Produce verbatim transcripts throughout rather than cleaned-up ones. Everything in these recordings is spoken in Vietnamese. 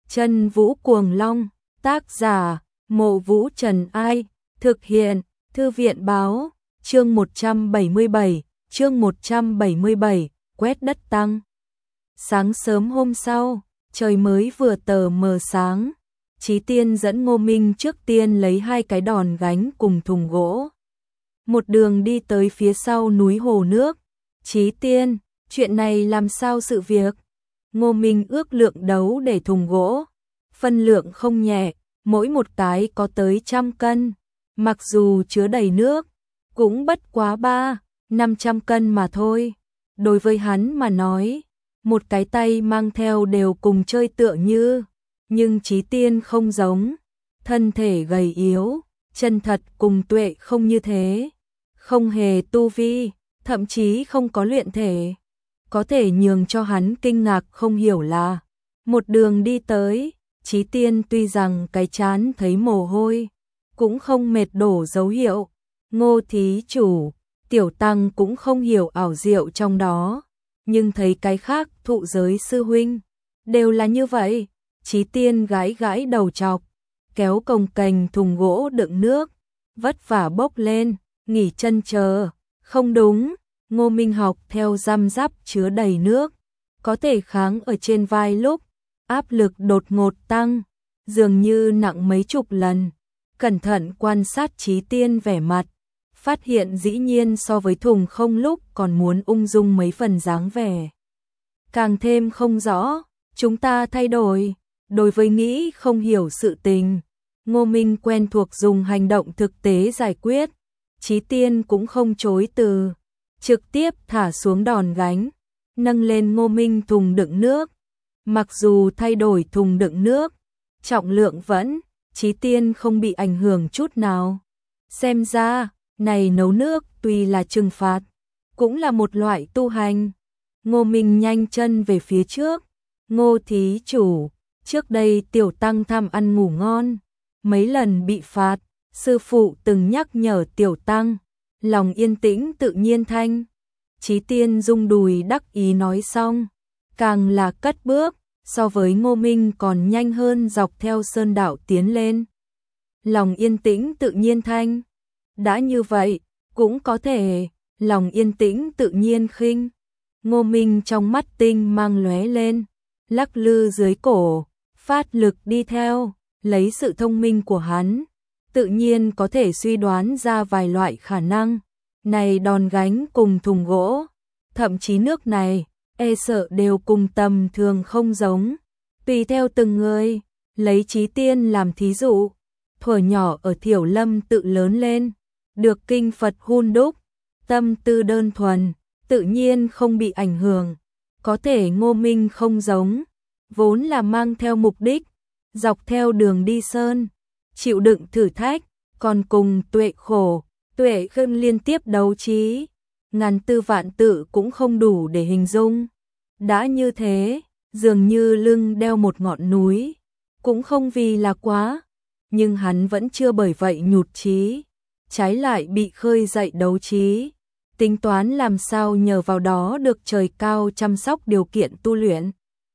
Chân Vũ Cuồng Long, tác giả, Mộ Vũ Trần Ai, thực hiện, Thư viện Báo, chương một trăm bảy mươi bảy, chương một trăm bảy mươi bảy, quét đất tăng. Sáng sớm hôm sau, trời mới vừa tờ mờ sáng, Chí Tiên dẫn Ngô Minh trước tiên lấy hai cái đòn gánh cùng thùng gỗ. Một đường đi tới phía sau núi hồ nước. Chí Tiên, chuyện này làm sao sự việc? Ngô Minh ước lượng đấu để thùng gỗ. Phân lượng không nhẹ, mỗi một cái có tới trăm cân. Mặc dù chứa đầy nước, cũng bất quá ba, năm trăm cân mà thôi. Đối với hắn mà nói, một cái tay mang theo đều cùng chơi tựa như. Nhưng Chí Tiên không giống. Thân thể gầy yếu, chân thật cùng Tuệ không như thế. Không hề tu vi, thậm chí không có luyện thể. Có thể nhường cho hắn kinh ngạc không hiểu là, một đường đi tới, Chí Tiên tuy rằng cái chán thấy mồ hôi, cũng không mệt đổ dấu hiệu. Ngô thí chủ, Tiểu Tăng cũng không hiểu ảo diệu trong đó, nhưng thấy cái khác thụ giới sư huynh, đều là như vậy. Chí Tiên gãi gãi đầu chọc, kéo cồng kềnh thùng gỗ đựng nước, vất vả bốc lên, nghỉ chân chờ. Không đúng, Ngô Minh học theo răm rắp chứa đầy nước, có thể kháng ở trên vai lúc, áp lực đột ngột tăng, dường như nặng mấy chục lần. Cẩn thận quan sát Chí Tiên vẻ mặt, phát hiện dĩ nhiên so với thùng không lúc còn muốn ung dung mấy phần dáng vẻ. Càng thêm không rõ, chúng ta thay đổi, đối với nghĩ không hiểu sự tình. Ngô Minh quen thuộc dùng hành động thực tế giải quyết, Chí Tiên cũng không chối từ, trực tiếp thả xuống đòn gánh, nâng lên Ngô Minh thùng đựng nước. Mặc dù thay đổi thùng đựng nước, trọng lượng vẫn, Chí Tiên không bị ảnh hưởng chút nào. Xem ra, này nấu nước tuy là trừng phạt, cũng là một loại tu hành. Ngô Minh nhanh chân về phía trước. Ngô thí chủ, trước đây Tiểu Tăng tham ăn ngủ ngon, mấy lần bị phạt, sư phụ từng nhắc nhở Tiểu Tăng, lòng yên tĩnh tự nhiên thanh. Chí Tiên rung đùi đắc ý nói xong, càng là cất bước, so với Ngô Minh còn nhanh hơn dọc theo sơn đạo tiến lên. Lòng yên tĩnh tự nhiên thanh, đã như vậy, cũng có thể, lòng yên tĩnh tự nhiên khinh. Ngô Minh trong mắt tinh mang lóe lên, lắc lư dưới cổ, phát lực đi theo, lấy sự thông minh của hắn, tự nhiên có thể suy đoán ra vài loại khả năng. Này đòn gánh cùng thùng gỗ, thậm chí nước này, e sợ đều cùng tầm thường không giống. Tùy theo từng người, lấy Chí Tiên làm thí dụ, thuở nhỏ ở Thiểu Lâm tự lớn lên, được kinh Phật hun đúc, tâm tư đơn thuần, tự nhiên không bị ảnh hưởng. Có thể Ngô Minh không giống, vốn là mang theo mục đích, dọc theo đường đi sơn, chịu đựng thử thách, còn cùng Tuệ khổ, Tuệ khâm liên tiếp đấu trí, ngàn tư vạn tự cũng không đủ để hình dung. Đã như thế, dường như lưng đeo một ngọn núi, cũng không vì là quá, nhưng hắn vẫn chưa bởi vậy nhụt chí, trái lại bị khơi dậy đấu trí, tính toán làm sao nhờ vào đó được trời cao chăm sóc điều kiện tu luyện.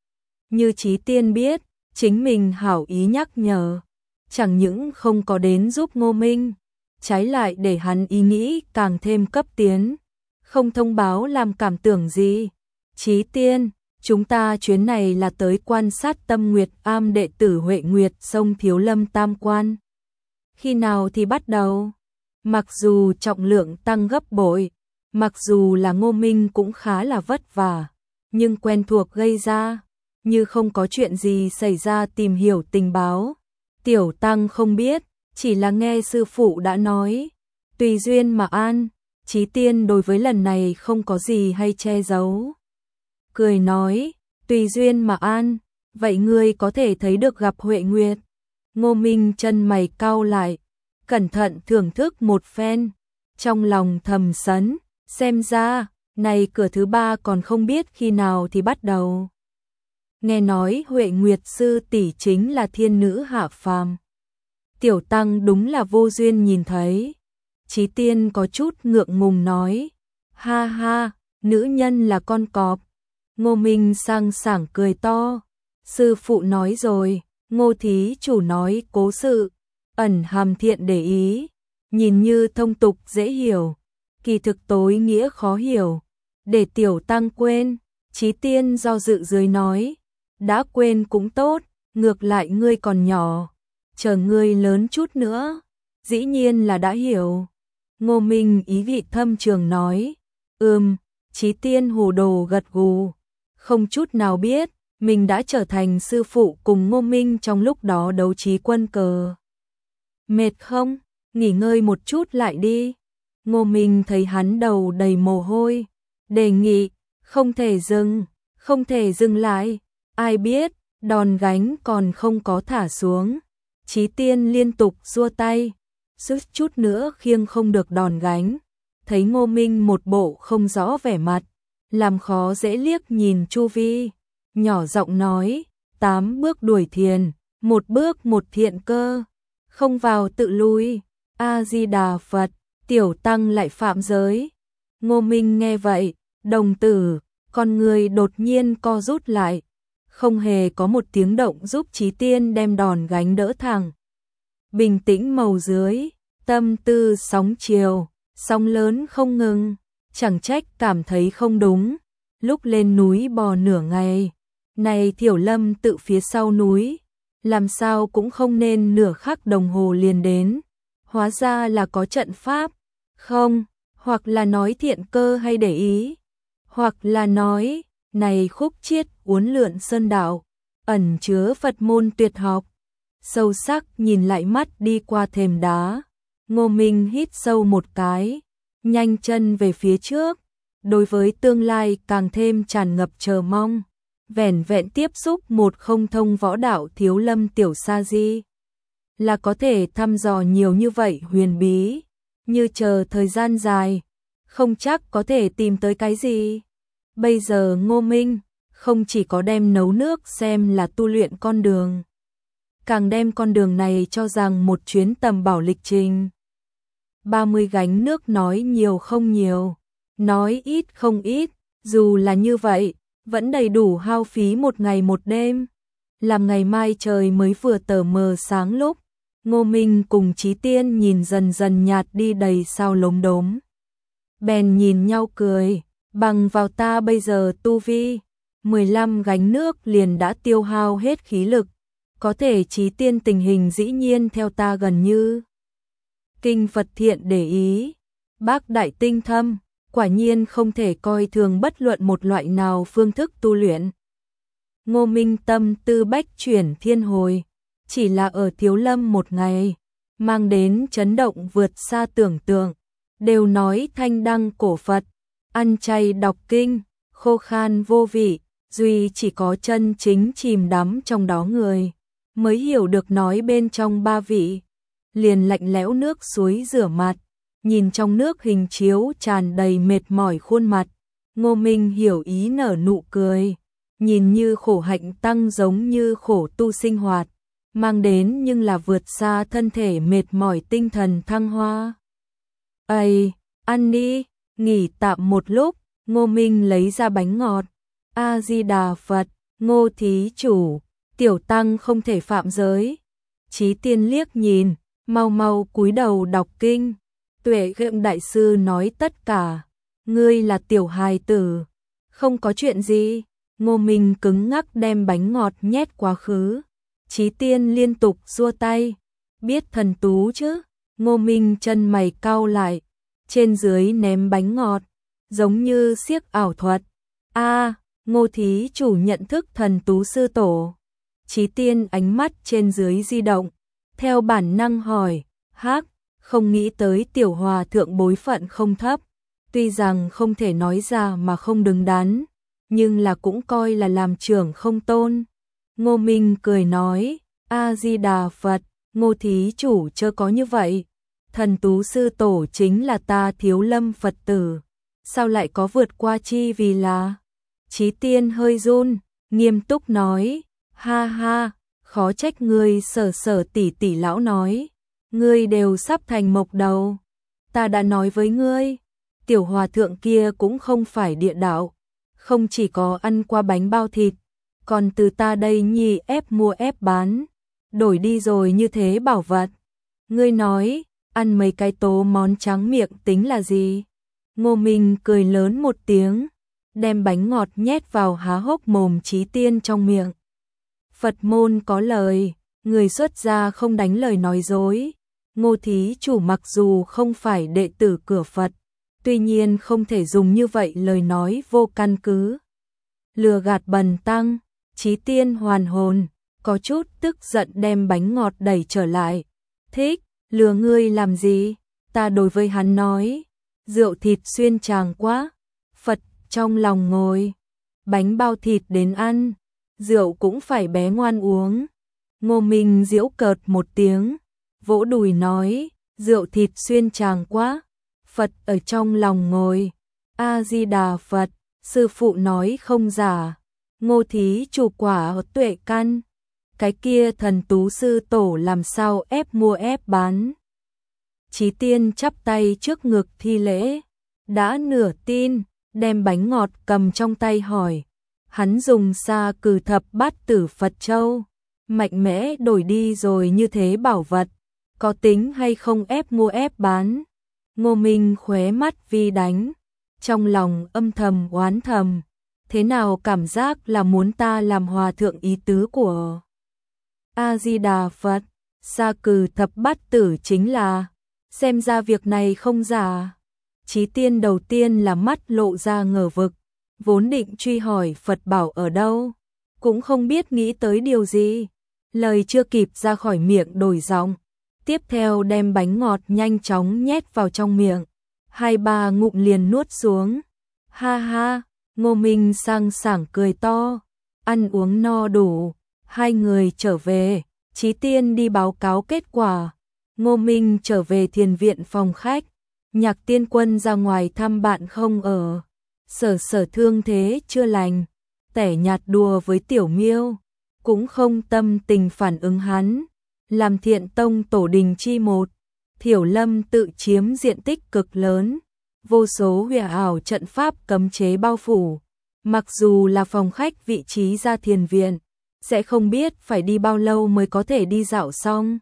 Như Chí Tiên biết, chính mình hảo ý nhắc nhở, chẳng những không có đến giúp Ngô Minh, trái lại để hắn ý nghĩ càng thêm cấp tiến, không thông báo làm cảm tưởng gì. Chí Tiên, chúng ta chuyến này là tới quan sát Tâm Nguyệt Am đệ tử Huệ Nguyệt sông Thiếu Lâm Tam Quan. Khi nào thì bắt đầu? Mặc dù trọng lượng tăng gấp bội, mặc dù là Ngô Minh cũng khá là vất vả, nhưng quen thuộc gây ra, như không có chuyện gì xảy ra tìm hiểu tình báo. Tiểu Tăng không biết, chỉ là nghe sư phụ đã nói, tùy duyên mà an. Chí Tiên đối với lần này không có gì hay che giấu, cười nói, tùy duyên mà an, vậy ngươi có thể thấy được gặp Huệ Nguyệt. Ngô Minh chân mày cau lại, cẩn thận thưởng thức một phen, trong lòng thầm sấn, xem ra, này cửa thứ ba còn không biết khi nào thì bắt đầu. Nghe nói Huệ Nguyệt sư tỷ chính là thiên nữ hạ phàm. Tiểu Tăng đúng là vô duyên nhìn thấy. Chí Tiên có chút ngượng ngùng nói, ha ha, nữ nhân là con cọp. Ngô Minh sang sảng cười to, Sư phụ nói rồi, Ngô thí chủ nói cố sự, ẩn hàm thiện để ý, nhìn như thông tục dễ hiểu, kỳ thực tối nghĩa khó hiểu, để tiểu tăng quên. Chí Tiên do dự dưới nói, đã quên cũng tốt, ngược lại ngươi còn nhỏ, chờ ngươi lớn chút nữa, dĩ nhiên là đã hiểu. Ngô Minh ý vị thâm trường nói, ừm, Chí Tiên hồ đồ gật gù, không chút nào biết, mình đã trở thành sư phụ cùng Ngô Minh trong lúc đó đấu trí quân cờ. Mệt không? Nghỉ ngơi một chút lại đi. Ngô Minh thấy hắn đầu đầy mồ hôi, đề nghị, không thể dừng, không thể dừng lại, ai biết, đòn gánh còn không có thả xuống. Chí Tiên liên tục giơ tay, suýt chút nữa khiêng không được đòn gánh, thấy Ngô Minh một bộ không rõ vẻ mặt, làm khó dễ liếc nhìn chu vi, nhỏ giọng nói, tám bước đuổi thiền, một bước một thiện cơ, không vào tự lui, A-di-đà Phật, tiểu tăng lại phạm giới. Ngô Minh nghe vậy, đồng tử, con người đột nhiên co rút lại, không hề có một tiếng động giúp Chí Tiên đem đòn gánh đỡ thẳng. Bình tĩnh màu dưới, tâm tư sóng chiều, sóng lớn không ngừng, chẳng trách cảm thấy không đúng. Lúc lên núi bò nửa ngày, này Thiểu Lâm tự phía sau núi, làm sao cũng không nên nửa khắc đồng hồ liền đến. Hóa ra là có trận pháp, không, hoặc là nói thiện cơ hay để ý, hoặc là nói, này khúc chiết uốn lượn sơn đạo, ẩn chứa Phật môn tuyệt học. Sâu sắc nhìn lại mắt đi qua thềm đá, Ngô Minh hít sâu một cái, nhanh chân về phía trước, đối với tương lai càng thêm tràn ngập chờ mong. Vẻn vẹn tiếp xúc một không thông võ đạo Thiếu Lâm tiểu sa di, là có thể thăm dò nhiều như vậy huyền bí, như chờ thời gian dài, không chắc có thể tìm tới cái gì. Bây giờ Ngô Minh không chỉ có đem nấu nước xem là tu luyện con đường, càng đem con đường này cho rằng một chuyến tầm bảo lịch trình. ba mươi gánh nước nói nhiều không nhiều, nói ít không ít, dù là như vậy, vẫn đầy đủ hao phí một ngày một đêm. Làm ngày mai trời mới vừa tờ mờ sáng lúc, Ngô Minh cùng Chí Tiên nhìn dần dần nhạt đi đầy sao lốm đốm. Bèn nhìn nhau cười, bằng vào ta bây giờ tu vi, mười lăm gánh nước liền đã tiêu hao hết khí lực, có thể Chí Tiên tình hình dĩ nhiên theo ta gần như. Kinh Phật thiện để ý, bác đại tinh thâm, quả nhiên không thể coi thường bất luận một loại nào phương thức tu luyện. Ngô Minh tâm tư bách chuyển thiên hồi, chỉ là ở Thiếu Lâm một ngày, mang đến chấn động vượt xa tưởng tượng. Đều nói thanh đăng cổ Phật, ăn chay đọc kinh, khô khan vô vị, duy chỉ có chân chính chìm đắm trong đó người, mới hiểu được nói bên trong ba vị. Liền lạnh lẽo nước suối rửa mặt, nhìn trong nước hình chiếu tràn đầy mệt mỏi khuôn mặt, Ngô Minh hiểu ý nở nụ cười, nhìn như khổ hạnh tăng giống như khổ tu sinh hoạt, mang đến nhưng là vượt xa thân thể mệt mỏi tinh thần thăng hoa. Ây, ăn đi, nghỉ tạm một lúc, Ngô Minh lấy ra bánh ngọt. A-di-đà Phật, Ngô thí chủ, tiểu tăng không thể phạm giới. Chí Tiên liếc nhìn, mau mau cúi đầu đọc kinh. Tuệ Gượng đại sư nói tất cả, ngươi là tiểu hài tử, không có chuyện gì. Ngô Minh cứng ngắc đem bánh ngọt nhét quá khứ. Chí Tiên liên tục giơ tay, biết thần tú chứ? Ngô Minh chân mày cau lại, trên dưới ném bánh ngọt, giống như xiếc ảo thuật. A, Ngô thí chủ nhận thức thần tú sư tổ. Chí Tiên ánh mắt trên dưới di động, theo bản năng hỏi, hắc, không nghĩ tới tiểu hòa thượng bối phận không thấp, tuy rằng không thể nói ra mà không đứng đắn, nhưng là cũng coi là làm trưởng không tôn. Ngô Minh cười nói, A-di-đà Phật, Ngô thí chủ chớ có như vậy, thần tú sư tổ chính là ta Thiếu Lâm Phật tử, sao lại có vượt qua chi vì là. Chí Tiên hơi run, nghiêm túc nói, ha ha, khó trách ngươi sở sở tỷ tỷ lão nói, ngươi đều sắp thành mộc đầu. Ta đã nói với ngươi, tiểu hòa thượng kia cũng không phải địa đạo, không chỉ có ăn qua bánh bao thịt, còn từ ta đây nhi ép mua ép bán, đổi đi rồi như thế bảo vật. Ngươi nói, ăn mấy cái tố món trắng miệng tính là gì? Ngô Minh cười lớn một tiếng, đem bánh ngọt nhét vào há hốc mồm Chí Tiên trong miệng. Phật môn có lời, người xuất gia không đánh lời nói dối. Ngô thí chủ mặc dù không phải đệ tử cửa Phật, tuy nhiên không thể dùng như vậy lời nói vô căn cứ. Lừa gạt bần tăng, Chí Tiên hoàn hồn, có chút tức giận đem bánh ngọt đẩy trở lại. Thích, lừa ngươi làm gì? Ta đối với hắn nói, rượu thịt xuyên tràng quá. Phật trong lòng ngồi, bánh bao thịt đến ăn, rượu cũng phải bé ngoan uống. Ngô Minh giễu cợt một tiếng, vỗ đùi nói, rượu thịt xuyên tràng quá. Phật ở trong lòng ngồi, A-di-đà Phật, sư phụ nói không giả. Ngô thí chủ quả tuệ căn, cái kia thần tú sư tổ làm sao ép mua ép bán. Chí Tiên chắp tay trước ngực thi lễ, đã nửa tin, đem bánh ngọt cầm trong tay hỏi. Hắn dùng xa cừ thập bát tử Phật Châu, mạnh mẽ đổi đi rồi như thế bảo vật, có tính hay không ép mua ép bán? Ngô Minh khóe mắt vi đánh, trong lòng âm thầm oán thầm, thế nào cảm giác là muốn ta làm hòa thượng ý tứ của A-di-đà Phật, xa cừ thập bát tử chính là, xem ra việc này không giả. Chí Tiên đầu tiên là mắt lộ ra ngờ vực, vốn định truy hỏi Phật bảo ở đâu, cũng không biết nghĩ tới điều gì, lời chưa kịp ra khỏi miệng đổi giọng, tiếp theo đem bánh ngọt nhanh chóng nhét vào trong miệng, hai ba ngụm liền nuốt xuống. Ha ha, Ngô Minh sang sảng cười to, ăn uống no đủ, hai người trở về, Chí Tiên đi báo cáo kết quả, Ngô Minh trở về thiền viện phòng khách, Nhạc Tiên Quân ra ngoài thăm bạn không ở, Sở Sở thương thế chưa lành, tẻ nhạt đùa với Tiểu Miêu, cũng không tâm tình phản ứng hắn, làm Thiện Tông tổ đình chi một, Thiểu Lâm tự chiếm diện tích cực lớn, vô số huyền ảo trận pháp cấm chế bao phủ, mặc dù là phòng khách vị trí ra thiền viện, sẽ không biết phải đi bao lâu mới có thể đi dạo xong.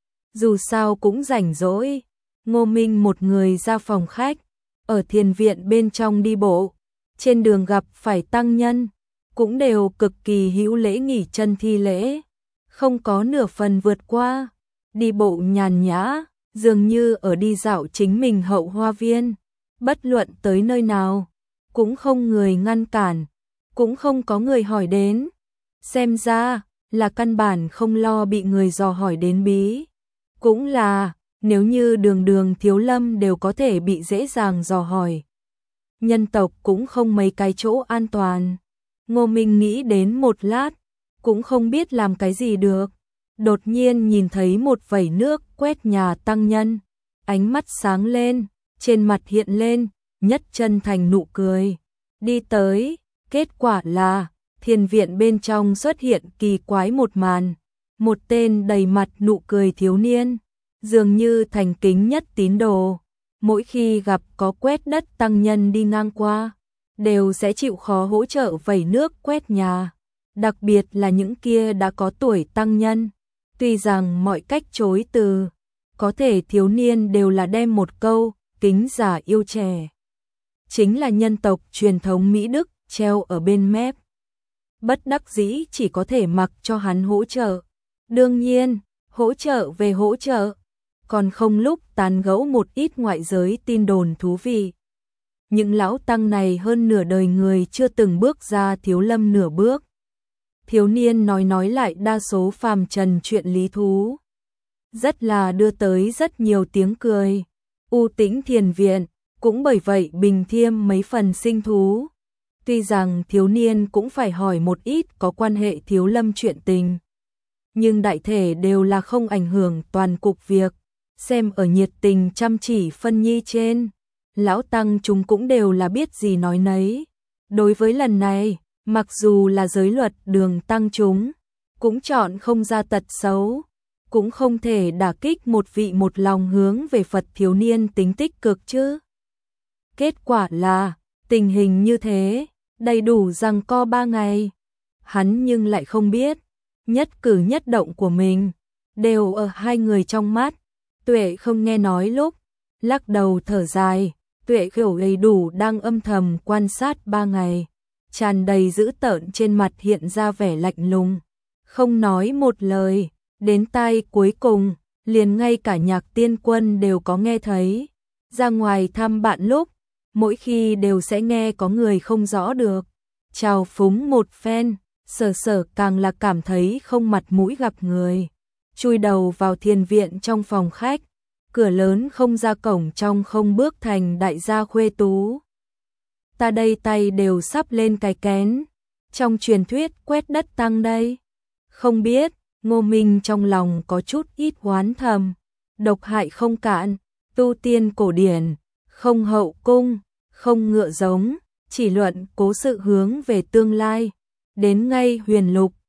Dù sao cũng rảnh rỗi, Ngô Minh một người ra phòng khách, ở thiền viện bên trong đi bộ, trên đường gặp phải tăng nhân, cũng đều cực kỳ hữu lễ nghỉ chân thi lễ, không có nửa phần vượt qua, đi bộ nhàn nhã, dường như ở đi dạo chính mình hậu hoa viên, bất luận tới nơi nào, cũng không người ngăn cản, cũng không có người hỏi đến, xem ra là căn bản không lo bị người dò hỏi đến bí, cũng là nếu như đường đường Thiếu Lâm đều có thể bị dễ dàng dò hỏi, nhân tộc cũng không mấy cái chỗ an toàn. Ngô Minh nghĩ đến một lát, cũng không biết làm cái gì được, đột nhiên nhìn thấy một vẩy nước quét nhà tăng nhân, ánh mắt sáng lên, trên mặt hiện lên nhất chân thành nụ cười, đi tới, kết quả là thiền viện bên trong xuất hiện kỳ quái một màn, một tên đầy mặt nụ cười thiếu niên, dường như thành kính nhất tín đồ, mỗi khi gặp có quét đất tăng nhân đi ngang qua, đều sẽ chịu khó hỗ trợ vẩy nước quét nhà, đặc biệt là những kia đã có tuổi tăng nhân, tuy rằng mọi cách chối từ, có thể thiếu niên đều là đem một câu, kính già yêu trẻ. Chính là nhân tộc truyền thống Mỹ Đức treo ở bên mép. Bất đắc dĩ chỉ có thể mặc cho hắn hỗ trợ. Đương nhiên, hỗ trợ về hỗ trợ, còn không lúc tán gẫu một ít ngoại giới tin đồn thú vị. Những lão tăng này hơn nửa đời người chưa từng bước ra Thiếu Lâm nửa bước. Thiếu niên nói nói lại đa số phàm trần chuyện lý thú. Rất là đưa tới rất nhiều tiếng cười. U tĩnh thiền viện, cũng bởi vậy bình thiêm mấy phần sinh thú. Tuy rằng thiếu niên cũng phải hỏi một ít có quan hệ Thiếu Lâm chuyện tình, nhưng đại thể đều là không ảnh hưởng toàn cục việc. Xem ở nhiệt tình chăm chỉ phân nhi trên, lão tăng chúng cũng đều là biết gì nói nấy. Đối với lần này, mặc dù là giới luật đường tăng chúng, cũng chọn không ra tật xấu, cũng không thể đả kích một vị một lòng hướng về Phật thiếu niên tính tích cực chứ. Kết quả là, tình hình như thế, đầy đủ giằng co ba ngày. hắn nhưng lại không biết, nhất cử nhất động của mình đều ở hai người trong mắt. Tuệ không nghe nói lúc lắc đầu thở dài, Tuệ hiểu đầy đủ đang âm thầm quan sát ba ngày, tràn đầy dữ tợn trên mặt hiện ra vẻ lạnh lùng, không nói một lời, đến tai cuối cùng, liền ngay cả Nhạc Tiên Quân đều có nghe thấy. Ra ngoài thăm bạn lúc, mỗi khi đều sẽ nghe có người không rõ được, chào phúng một phen, Sở Sở càng là cảm thấy không mặt mũi gặp người. Chui đầu vào thiền viện trong phòng khách, cửa lớn không ra cổng trong không bước thành đại gia khuê tú. Ta đây tay đều sắp lên cái kén, trong truyền thuyết quét đất tăng đây. Không biết, Ngô Minh trong lòng có chút ít oán thầm, độc hại không cạn, tu tiên cổ điển, không hậu cung, không ngựa giống, chỉ luận cố sự hướng về tương lai. Đến ngay huyền lục,